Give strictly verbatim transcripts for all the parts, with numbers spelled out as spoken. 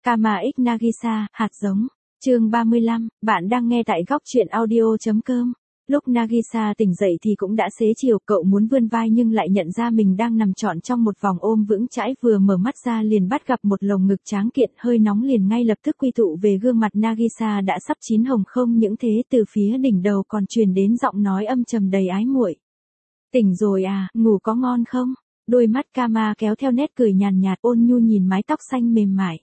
Kama X Nagisa, hạt giống. Chương ba mươi lăm, bạn đang nghe tại góc truyện audio.com. Lúc Nagisa tỉnh dậy thì cũng đã xế chiều, cậu muốn vươn vai nhưng lại nhận ra mình đang nằm trọn trong một vòng ôm vững chãi, vừa mở mắt ra liền bắt gặp một lồng ngực tráng kiện, hơi nóng liền ngay lập tức quy tụ về gương mặt Nagisa đã sắp chín hồng. Không những thế, từ phía đỉnh đầu còn truyền đến giọng nói âm trầm đầy ái muội. Tỉnh rồi à, ngủ có ngon không? Đôi mắt Kama kéo theo nét cười nhàn nhạt, ôn nhu nhìn mái tóc xanh mềm mại.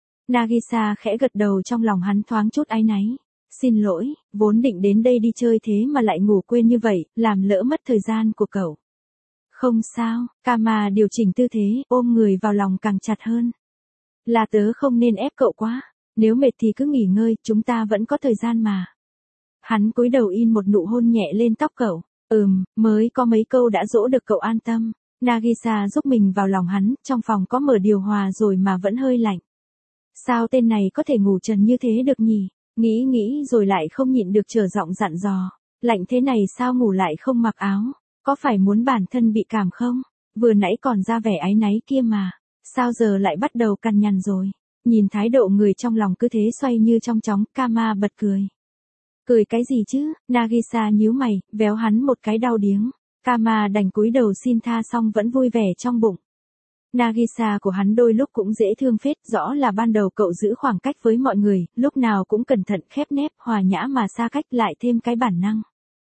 Nagisa khẽ gật đầu, trong lòng hắn thoáng chút áy náy. Xin lỗi, vốn định đến đây đi chơi thế mà lại ngủ quên như vậy, làm lỡ mất thời gian của cậu. Không sao, Kama điều chỉnh tư thế, ôm người vào lòng càng chặt hơn. Là tớ không nên ép cậu quá, nếu mệt thì cứ nghỉ ngơi, chúng ta vẫn có thời gian mà. Hắn cúi đầu in một nụ hôn nhẹ lên tóc cậu. Ừm, mới có mấy câu đã dỗ được cậu an tâm. Nagisa giúp mình vào lòng hắn, trong phòng có mở điều hòa rồi mà vẫn hơi lạnh. Sao tên này có thể ngủ trần như thế được nhỉ? Nghĩ nghĩ rồi lại không nhịn được trở giọng dặn dò. Lạnh thế này sao ngủ lại không mặc áo? Có phải muốn bản thân bị cảm không? Vừa nãy còn ra vẻ áy náy kia mà. Sao giờ lại bắt đầu cằn nhằn rồi? Nhìn thái độ người trong lòng cứ thế xoay như trong chóng, Kama bật cười. Cười cái gì chứ? Nagisa nhíu mày, véo hắn một cái đau điếng. Kama đành cúi đầu xin tha xong vẫn vui vẻ trong bụng. Nagisa của hắn đôi lúc cũng dễ thương phết, rõ là ban đầu cậu giữ khoảng cách với mọi người, lúc nào cũng cẩn thận khép nép, hòa nhã mà xa cách, lại thêm cái bản năng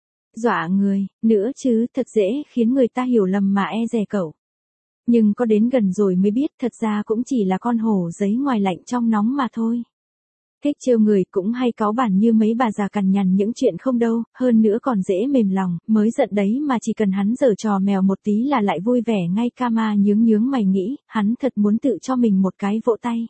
dọa người, nữa chứ, thật dễ khiến người ta hiểu lầm mà e dè cậu. Nhưng có đến gần rồi mới biết, thật ra cũng chỉ là con hổ giấy ngoài lạnh trong nóng mà thôi. Thích trêu người, cũng hay cáu bản như mấy bà già cằn nhằn những chuyện không đâu, hơn nữa còn dễ mềm lòng, mới giận đấy mà chỉ cần hắn giở trò mèo một tí là lại vui vẻ ngay. Kama nhướng nhướng mày nghĩ, hắn thật muốn tự cho mình một cái vỗ tay.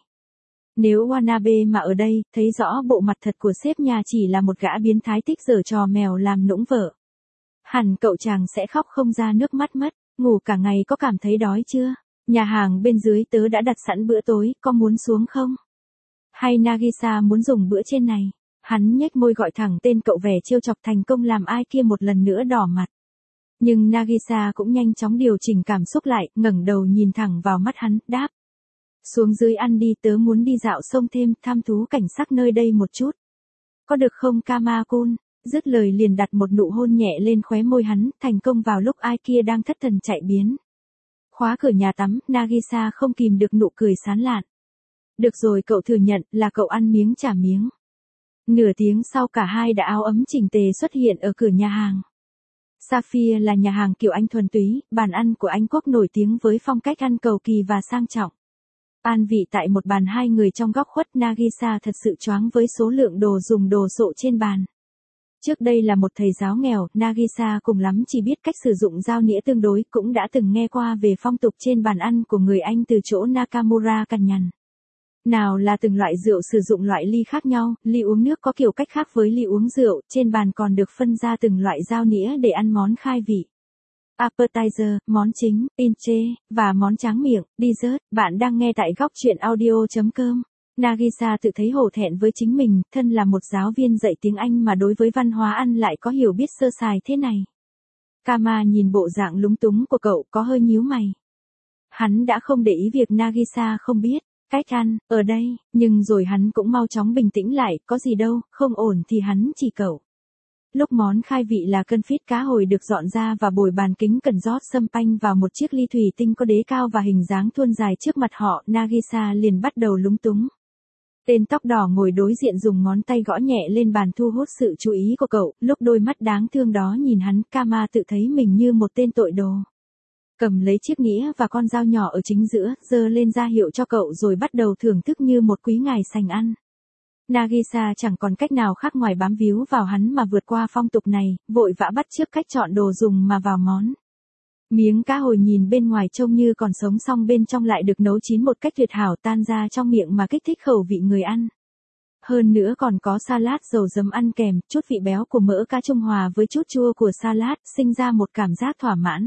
Nếu Wanabe mà ở đây, thấy rõ bộ mặt thật của sếp nhà chỉ là một gã biến thái thích giở trò mèo làm nũng vợ. Hẳn cậu chàng sẽ khóc không ra nước mắt mất. Ngủ cả ngày có cảm thấy đói chưa? Nhà hàng bên dưới tớ đã đặt sẵn bữa tối, có muốn xuống không? Hay Nagisa muốn dùng bữa trên này? Hắn nhếch môi gọi thẳng tên cậu, vẻ trêu chọc thành công làm ai kia một lần nữa đỏ mặt. Nhưng Nagisa cũng nhanh chóng điều chỉnh cảm xúc lại, ngẩng đầu nhìn thẳng vào mắt hắn, đáp. Xuống dưới ăn đi, tớ muốn đi dạo sông thêm, thăm thú cảnh sắc nơi đây một chút. Có được không Kama-kun? Dứt lời liền đặt một nụ hôn nhẹ lên khóe môi hắn, thành công vào lúc ai kia đang thất thần chạy biến. Khóa cửa nhà tắm, Nagisa không kìm được nụ cười sán lạn. Được rồi, cậu thừa nhận là cậu ăn miếng trả miếng. Nửa tiếng sau cả hai đã áo ấm chỉnh tề xuất hiện ở cửa nhà hàng. Sapphire là nhà hàng kiểu Anh thuần túy, bàn ăn của Anh Quốc nổi tiếng với phong cách ăn cầu kỳ và sang trọng. An vị tại một bàn hai người trong góc khuất, Nagisa thật sự choáng với số lượng đồ dùng đồ sộ trên bàn. Trước đây là một thầy giáo nghèo, Nagisa cùng lắm chỉ biết cách sử dụng dao nĩa tương đối, cũng đã từng nghe qua về phong tục trên bàn ăn của người Anh từ chỗ Nakamura cằn nhằn. Nào là từng loại rượu sử dụng loại ly khác nhau, ly uống nước có kiểu cách khác với ly uống rượu, trên bàn còn được phân ra từng loại dao nĩa để ăn món khai vị. Appetizer, món chính, entree, và món tráng miệng, dessert. Bạn đang nghe tại góc truyện audio.com. Nagisa tự thấy hổ thẹn với chính mình, thân là một giáo viên dạy tiếng Anh mà đối với văn hóa ăn lại có hiểu biết sơ sài thế này. Kama nhìn bộ dạng lúng túng của cậu, có hơi nhíu mày. Hắn đã không để ý việc Nagisa không biết cách ăn ở đây, nhưng rồi hắn cũng mau chóng bình tĩnh lại, có gì đâu, không ổn thì hắn chỉ cậu. Lúc món khai vị là cân phít cá hồi được dọn ra và bồi bàn kính cần rót sâm panh vào một chiếc ly thủy tinh có đế cao và hình dáng thuôn dài trước mặt họ, Nagisa liền bắt đầu lúng túng. Tên tóc đỏ ngồi đối diện dùng ngón tay gõ nhẹ lên bàn thu hút sự chú ý của cậu, lúc đôi mắt đáng thương đó nhìn hắn, Kama tự thấy mình như một tên tội đồ. Cầm lấy chiếc nĩa và con dao nhỏ ở chính giữa, giơ lên ra hiệu cho cậu rồi bắt đầu thưởng thức như một quý ngài sành ăn. Nagisa chẳng còn cách nào khác ngoài bám víu vào hắn mà vượt qua phong tục này, vội vã bắt chước cách chọn đồ dùng mà vào món. Miếng cá hồi nhìn bên ngoài trông như còn sống song bên trong lại được nấu chín một cách tuyệt hảo, tan ra trong miệng mà kích thích khẩu vị người ăn. Hơn nữa còn có salad dầu giấm ăn kèm, chút vị béo của mỡ cá trung hòa với chút chua của salad, sinh ra một cảm giác thỏa mãn.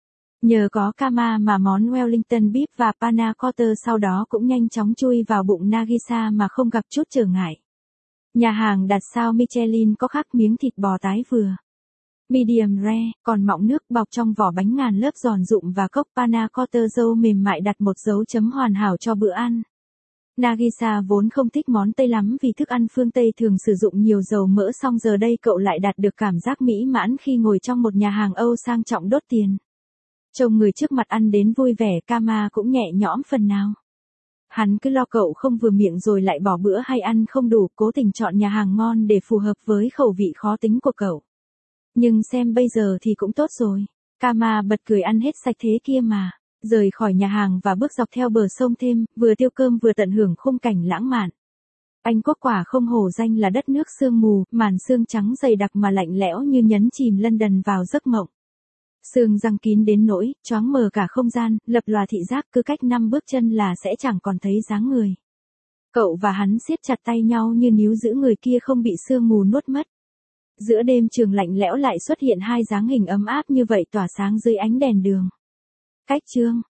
Nhờ có Kama mà món Wellington beef và panna cotta sau đó cũng nhanh chóng chui vào bụng Nagisa mà không gặp chút trở ngại. Nhà hàng đặt sao Michelin có khắc miếng thịt bò tái vừa medium rare, còn mọng nước bọc trong vỏ bánh ngàn lớp giòn rụm và cốc panna cotta dâu mềm mại đặt một dấu chấm hoàn hảo cho bữa ăn. Nagisa vốn không thích món Tây lắm vì thức ăn phương Tây thường sử dụng nhiều dầu mỡ, song giờ đây cậu lại đạt được cảm giác mỹ mãn khi ngồi trong một nhà hàng Âu sang trọng đốt tiền. Trông người trước mặt ăn đến vui vẻ, Kama cũng nhẹ nhõm phần nào. Hắn cứ lo cậu không vừa miệng rồi lại bỏ bữa hay ăn không đủ, cố tình chọn nhà hàng ngon để phù hợp với khẩu vị khó tính của cậu. Nhưng xem bây giờ thì cũng tốt rồi. Kama bật cười, ăn hết sạch thế kia mà. Rời khỏi nhà hàng và bước dọc theo bờ sông thêm, vừa tiêu cơm vừa tận hưởng khung cảnh lãng mạn. Anh Quốc quả không hổ danh là đất nước sương mù, màn sương trắng dày đặc mà lạnh lẽo như nhấn chìm London vào giấc mộng. Sương giăng kín đến nỗi, choáng mờ cả không gian, lập lòa thị giác, cứ cách năm bước chân là sẽ chẳng còn thấy dáng người. Cậu và hắn siết chặt tay nhau như níu giữ người kia không bị sương mù nuốt mất. Giữa đêm trường lạnh lẽo lại xuất hiện hai dáng hình ấm áp như vậy tỏa sáng dưới ánh đèn đường. Cách chương